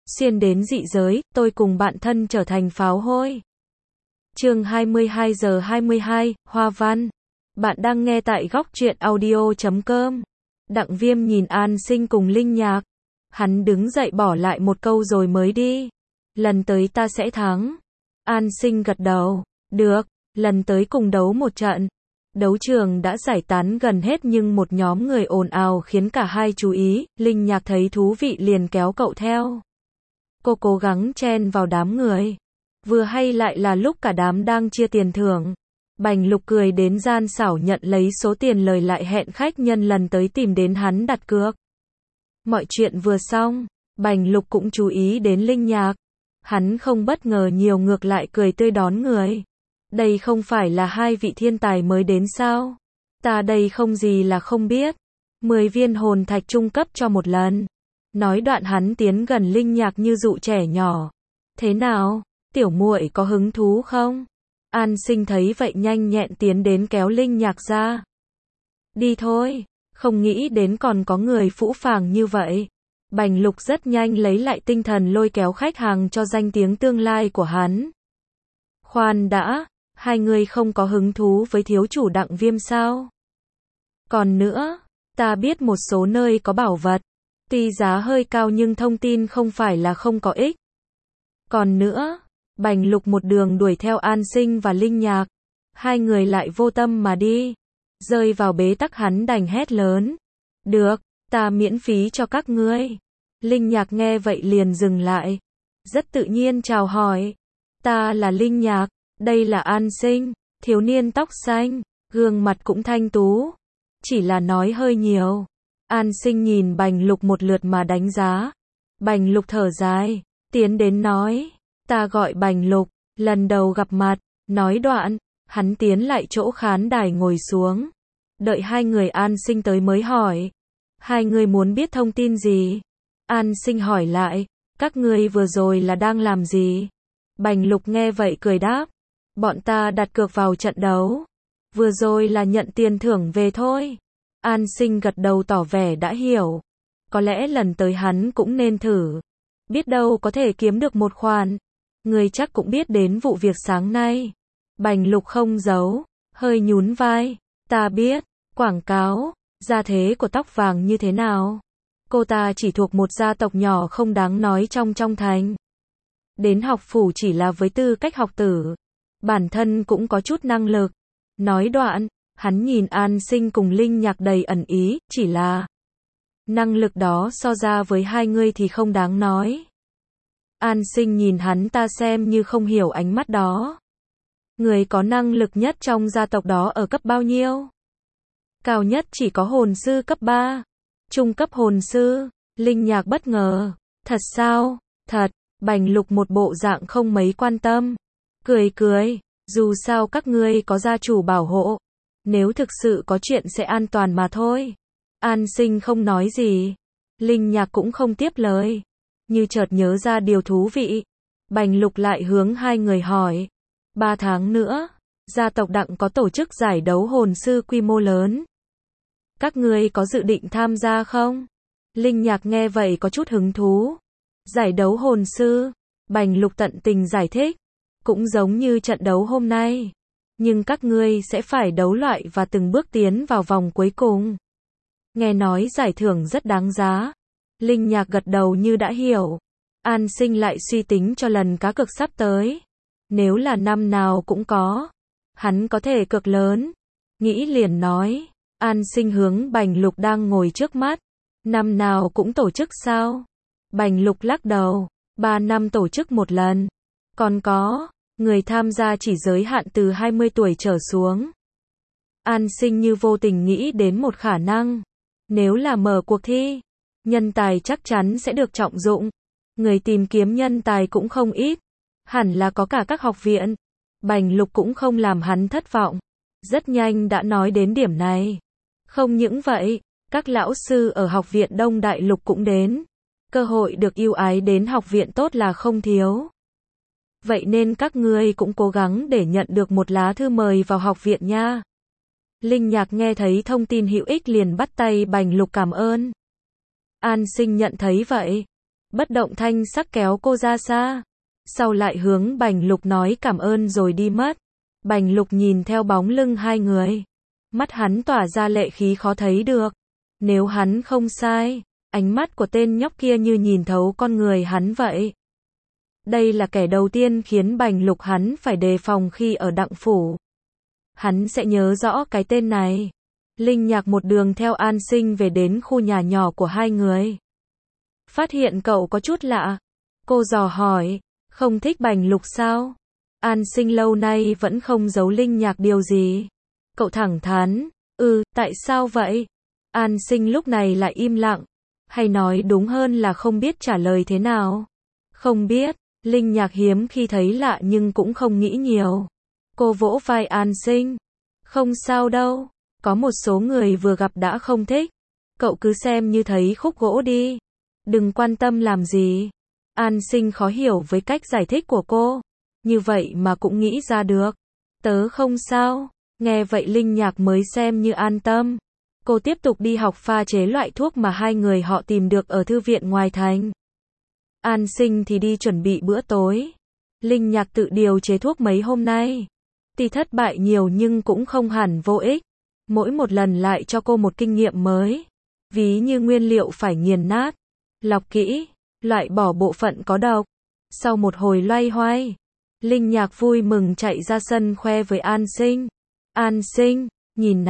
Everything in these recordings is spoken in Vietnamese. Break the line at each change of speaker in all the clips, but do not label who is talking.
xuyên đến dị giới, tôi cùng bạn thân trở thành pháo hôi. Chương 22 giờ 22, Hoa Văn. Bạn đang nghe tại góc truyện audio.com. Đặng Viêm nhìn An Sinh cùng Linh Nhạc. Hắn đứng dậy bỏ lại một câu rồi mới đi. Lần tới ta sẽ thắng. An Sinh gật đầu. Được, lần tới cùng đấu một trận. Đấu trường đã giải tán gần hết nhưng một nhóm người ồn ào khiến cả hai chú ý. Linh Nhạc thấy thú vị liền kéo cậu theo. Cô cố gắng chen vào đám người. Vừa hay lại là lúc cả đám đang chia tiền thưởng. Bành Lục cười đến gian xảo nhận lấy số tiền lời lại hẹn khách nhân lần tới tìm đến hắn đặt cược. Mọi chuyện vừa xong, Bành Lục cũng chú ý đến Linh Nhạc. Hắn không bất ngờ nhiều ngược lại cười tươi đón người. Đây không phải là hai vị thiên tài mới đến sao? Ta đây không gì là không biết. 10 viên hồn thạch trung cấp cho một lần. Nói đoạn hắn tiến gần Linh Nhạc như dụ trẻ nhỏ. Thế nào, tiểu muội có hứng thú không? An Sinh thấy vậy nhanh nhẹn tiến đến kéo Linh Nhạc ra. Đi thôi, không nghĩ đến còn có người phũ phàng như vậy. Bành Lục rất nhanh lấy lại tinh thần lôi kéo khách hàng cho danh tiếng tương lai của hắn. Khoan đã, hai người không có hứng thú với thiếu chủ Đặng Viêm sao? Còn nữa, ta biết một số nơi có bảo vật. Tuy giá hơi cao nhưng thông tin không phải là không có ích. Còn nữa, Bành Lục một đường đuổi theo An Sinh và Linh Nhạc. Hai người lại vô tâm mà đi. Rơi vào bế tắc hắn đành hét lớn. Được, ta miễn phí cho các ngươi. Linh Nhạc nghe vậy liền dừng lại. Rất tự nhiên chào hỏi. Ta là Linh Nhạc, đây là An Sinh, thiếu niên tóc xanh, gương mặt cũng thanh tú. Chỉ là nói hơi nhiều. An Sinh nhìn Bành Lục một lượt mà đánh giá. Bành Lục thở dài, tiến đến nói. Ta gọi Bành Lục, lần đầu gặp mặt. Nói đoạn, hắn tiến lại chỗ khán đài ngồi xuống. Đợi hai người An Sinh tới mới hỏi. Hai người muốn biết thông tin gì? An Sinh hỏi lại, các ngươi vừa rồi là đang làm gì? Bành Lục nghe vậy cười đáp. Bọn ta đặt cược vào trận đấu. Vừa rồi là nhận tiền thưởng về thôi. An Sinh gật đầu tỏ vẻ đã hiểu. Có lẽ lần tới hắn cũng nên thử. Biết đâu có thể kiếm được một khoản. Người chắc cũng biết đến vụ việc sáng nay. Bành Lục không giấu, hơi nhún vai. Ta biết, quảng cáo, gia thế của tóc vàng như thế nào. Cô ta chỉ thuộc một gia tộc nhỏ không đáng nói trong thành. Đến học phủ chỉ là với tư cách học tử. Bản thân cũng có chút năng lực. Nói đoạn, hắn nhìn An Sinh cùng Linh Nhạc đầy ẩn ý, chỉ là năng lực đó so ra với hai người thì không đáng nói. An Sinh nhìn hắn ta xem như không hiểu ánh mắt đó. Người có năng lực nhất trong gia tộc đó ở cấp bao nhiêu? Cao nhất chỉ có hồn sư cấp 3. Trung cấp hồn sư. Linh Nhạc bất ngờ. Thật sao? Thật. Bành Lục một bộ dạng không mấy quan tâm. Cười. Dù sao các ngươi có gia chủ bảo hộ. Nếu thực sự có chuyện sẽ an toàn mà thôi. An Sinh không nói gì. Linh Nhạc cũng không tiếp lời. Như chợt nhớ ra điều thú vị. Bành Lục lại hướng hai người hỏi. 3 tháng nữa, gia tộc Đặng có tổ chức giải đấu hồn sư quy mô lớn. Các ngươi có dự định tham gia không? Linh Nhạc nghe vậy có chút hứng thú. Giải đấu hồn sư. Bành Lục tận tình giải thích. Cũng giống như trận đấu hôm nay. Nhưng các ngươi sẽ phải đấu loại và từng bước tiến vào vòng cuối cùng. Nghe nói giải thưởng rất đáng giá. Linh Nhạc gật đầu như đã hiểu. An Sinh lại suy tính cho lần cá cược sắp tới. Nếu là năm nào cũng có, hắn có thể cược lớn. Nghĩ liền nói. An Sinh hướng Bành Lục đang ngồi trước mắt. Năm nào cũng tổ chức sao? Bành Lục lắc đầu. 3 năm tổ chức một lần. Còn có, người tham gia chỉ giới hạn từ 20 tuổi trở xuống. An Sinh như vô tình nghĩ đến một khả năng. Nếu là mở cuộc thi, nhân tài chắc chắn sẽ được trọng dụng. Người tìm kiếm nhân tài cũng không ít. Hẳn là có cả các học viện. Bành Lục cũng không làm hắn thất vọng. Rất nhanh đã nói đến điểm này. Không những vậy, các lão sư ở học viện Đông Đại Lục cũng đến. Cơ hội được ưu ái đến học viện tốt là không thiếu. Vậy nên các ngươi cũng cố gắng để nhận được một lá thư mời vào học viện nha. Linh Nhạc nghe thấy thông tin hữu ích liền bắt tay Bành Lục cảm ơn. An Sinh nhận thấy vậy. bất động thanh sắc kéo cô ra xa. Sau lại hướng Bành Lục nói cảm ơn rồi đi mất. Bành Lục nhìn theo bóng lưng hai người. Mắt hắn tỏa ra lệ khí khó thấy được. Nếu hắn không sai, ánh mắt của tên nhóc kia như nhìn thấu con người hắn vậy. Đây là kẻ đầu tiên khiến Bành Lục hắn phải đề phòng khi ở Đặng Phủ. Hắn sẽ nhớ rõ cái tên này. Linh Nhạc một đường theo An Sinh về đến khu nhà nhỏ của hai người. Phát hiện cậu có chút lạ. Cô dò hỏi, không thích Bành Lục sao? An Sinh lâu nay vẫn không giấu Linh Nhạc điều gì. Cậu thẳng thắn, tại sao vậy? An Sinh lúc này lại im lặng. Hay nói đúng hơn là không biết trả lời thế nào. Không biết, Linh Nhạc hiếm khi thấy lạ nhưng cũng không nghĩ nhiều. Cô vỗ vai An Sinh. Không sao đâu, có một số người vừa gặp đã không thích. Cậu cứ xem như thấy khúc gỗ đi. Đừng quan tâm làm gì. An Sinh khó hiểu với cách giải thích của cô. Như vậy mà cũng nghĩ ra được. Tớ không sao. Nghe vậy Linh Nhạc mới xem như an tâm. Cô tiếp tục đi học pha chế loại thuốc mà hai người họ tìm được ở thư viện ngoài thành. An Sinh thì đi chuẩn bị bữa tối. Linh Nhạc tự điều chế thuốc mấy hôm nay. Tuy thất bại nhiều nhưng cũng không hẳn vô ích. Mỗi một lần lại cho cô một kinh nghiệm mới. Ví như nguyên liệu phải nghiền nát, lọc kỹ, loại bỏ bộ phận có độc. Sau một hồi loay hoay, Linh Nhạc vui mừng chạy ra sân khoe với An Sinh. An Sinh, nhìn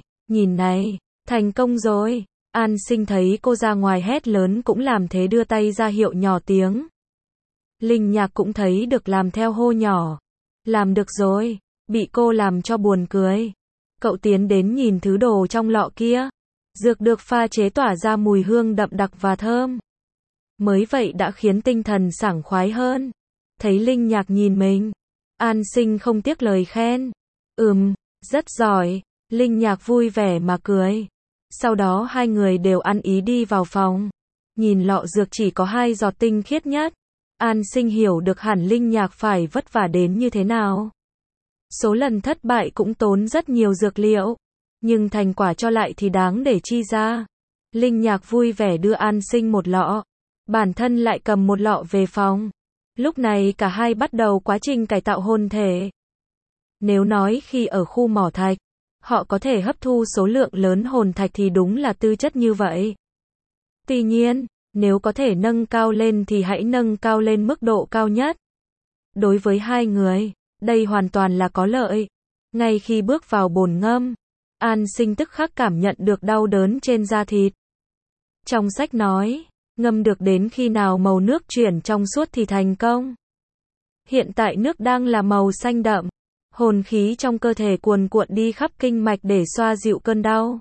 này, thành công rồi. An Sinh thấy cô ra ngoài hét lớn cũng làm thế đưa tay ra hiệu nhỏ tiếng. Linh Nhạc cũng thấy được làm theo hô nhỏ. Làm được rồi, bị cô làm cho buồn cười. Cậu tiến đến nhìn thứ đồ trong lọ kia. Dược được pha chế tỏa ra mùi hương đậm đặc và thơm. Mới vậy đã khiến tinh thần sảng khoái hơn. Thấy Linh Nhạc nhìn mình, An Sinh không tiếc lời khen. Rất giỏi. Linh Nhạc vui vẻ mà cười. Sau đó hai người đều ăn ý đi vào phòng. Nhìn lọ dược chỉ có 2 giọt tinh khiết nhất. An Sinh hiểu được hẳn Linh Nhạc phải vất vả đến như thế nào. Số lần thất bại cũng tốn rất nhiều dược liệu. Nhưng thành quả cho lại thì đáng để chi ra. Linh Nhạc vui vẻ đưa An Sinh một lọ. Bản thân lại cầm một lọ về phòng. Lúc này cả hai bắt đầu quá trình cải tạo hồn thể. Nếu nói khi ở khu mỏ thạch, họ có thể hấp thu số lượng lớn hồn thạch thì đúng là tư chất như vậy. Tuy nhiên, nếu có thể nâng cao lên thì hãy nâng cao lên mức độ cao nhất. Đối với hai người, đây hoàn toàn là có lợi. Ngay khi bước vào bồn ngâm, An Sinh tức khắc cảm nhận được đau đớn trên da thịt. Trong sách nói, ngâm được đến khi nào màu nước chuyển trong suốt thì thành công. Hiện tại nước đang là màu xanh đậm. Hồn khí trong cơ thể cuồn cuộn đi khắp kinh mạch để xoa dịu cơn đau.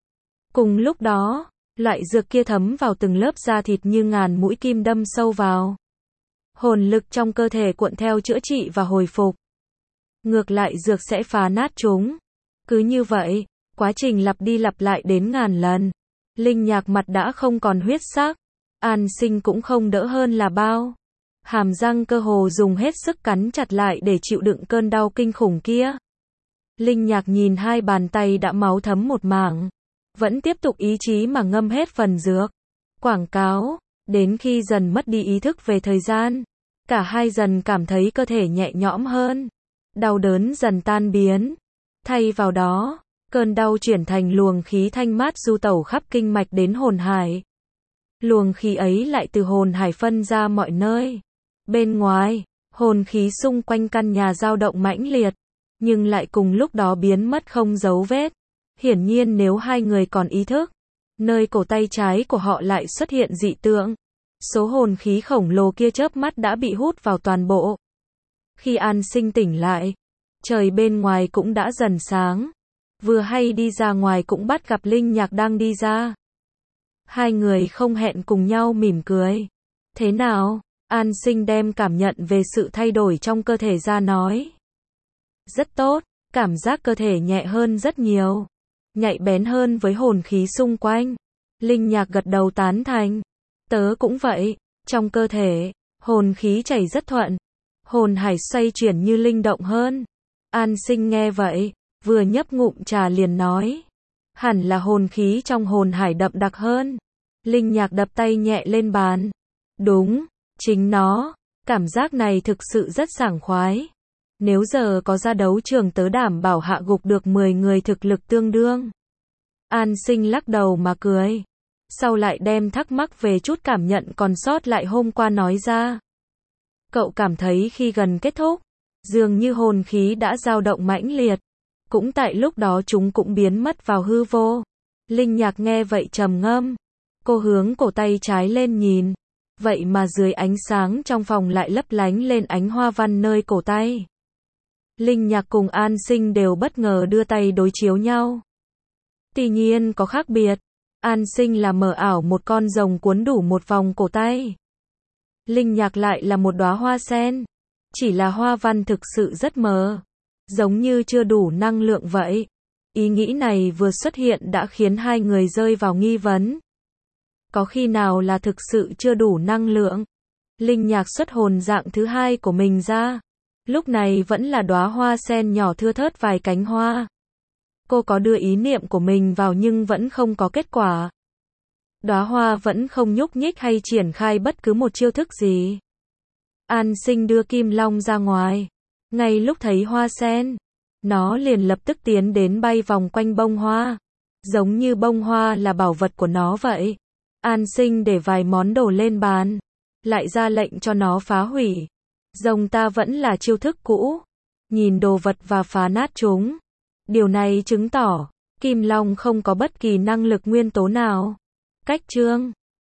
Cùng lúc đó, loại dược kia thấm vào từng lớp da thịt như ngàn mũi kim đâm sâu vào. Hồn lực trong cơ thể cuộn theo chữa trị và hồi phục. Ngược lại dược sẽ phá nát chúng. Cứ như vậy, quá trình lặp đi lặp lại đến ngàn lần. Linh Nhạc mặt đã không còn huyết sắc. An Sinh cũng không đỡ hơn là bao. Hàm răng cơ hồ dùng hết sức cắn chặt lại để chịu đựng cơn đau kinh khủng kia. Linh Nhạc nhìn 2 bàn tay đã máu thấm một mảng. Vẫn tiếp tục ý chí mà ngâm hết phần dược. Quảng cáo, đến khi dần mất đi ý thức về thời gian. Cả hai dần cảm thấy cơ thể nhẹ nhõm hơn. Đau đớn dần tan biến. Thay vào đó, cơn đau chuyển thành luồng khí thanh mát du tẩu khắp kinh mạch đến hồn hải. Luồng khí ấy lại từ hồn hải phân ra mọi nơi. Bên ngoài, hồn khí xung quanh căn nhà dao động mãnh liệt, nhưng lại cùng lúc đó biến mất không dấu vết. Hiển nhiên nếu hai người còn ý thức, nơi cổ tay trái của họ lại xuất hiện dị tượng. Số hồn khí khổng lồ kia chớp mắt đã bị hút vào toàn bộ. Khi An Sinh tỉnh lại, trời bên ngoài cũng đã dần sáng. Vừa hay đi ra ngoài cũng bắt gặp Linh Nhạc đang đi ra. Hai người không hẹn cùng nhau mỉm cười. Thế nào? An Sinh đem cảm nhận về sự thay đổi trong cơ thể ra nói. Rất tốt, cảm giác cơ thể nhẹ hơn rất nhiều. Nhạy bén hơn với hồn khí xung quanh. Linh Nhạc gật đầu tán thành. Tớ cũng vậy, trong cơ thể, hồn khí chảy rất thuận. Hồn hải xoay chuyển như linh động hơn. An Sinh nghe vậy, vừa nhấp ngụm trà liền nói. Hẳn là hồn khí trong hồn hải đậm đặc hơn. Linh Nhạc đập tay nhẹ lên bàn. Đúng, chính nó. Cảm giác này thực sự rất sảng khoái. Nếu giờ có ra đấu trường tớ đảm bảo hạ gục được 10 người thực lực tương đương. An Sinh lắc đầu mà cười. Sau lại đem thắc mắc về chút cảm nhận còn sót lại hôm qua nói ra. Cậu cảm thấy khi gần kết thúc, dường như hồn khí đã dao động mãnh liệt. Cũng tại lúc đó chúng cũng biến mất vào hư vô. Linh Nhạc nghe vậy trầm ngâm. Cô hướng cổ tay trái lên nhìn. Vậy mà dưới ánh sáng trong phòng lại lấp lánh lên ánh hoa văn nơi cổ tay. Linh Nhạc cùng An Sinh đều bất ngờ đưa tay đối chiếu nhau. Tuy nhiên có khác biệt. An Sinh là mờ ảo một con rồng cuốn đủ một vòng cổ tay. Linh Nhạc lại là một đóa hoa sen. Chỉ là hoa văn thực sự rất mờ. Giống như chưa đủ năng lượng vậy. Ý nghĩ này vừa xuất hiện đã khiến hai người rơi vào nghi vấn. Có khi nào là thực sự chưa đủ năng lượng? Linh Nhạc xuất hồn dạng thứ hai của mình ra. Lúc này vẫn là đóa hoa sen nhỏ thưa thớt vài cánh hoa. Cô có đưa ý niệm của mình vào nhưng vẫn không có kết quả. Đóa hoa vẫn không nhúc nhích hay triển khai bất cứ một chiêu thức gì. An Sinh đưa Kim Long ra ngoài. Ngay lúc thấy hoa sen, nó liền lập tức tiến đến bay vòng quanh bông hoa. Giống như bông hoa là bảo vật của nó vậy. An Sinh để vài món đồ lên bàn. Lại ra lệnh cho nó phá hủy. Rồng ta vẫn là chiêu thức cũ. Nhìn đồ vật và phá nát chúng. Điều này chứng tỏ, Kim Long không có bất kỳ năng lực nguyên tố nào. Cách chương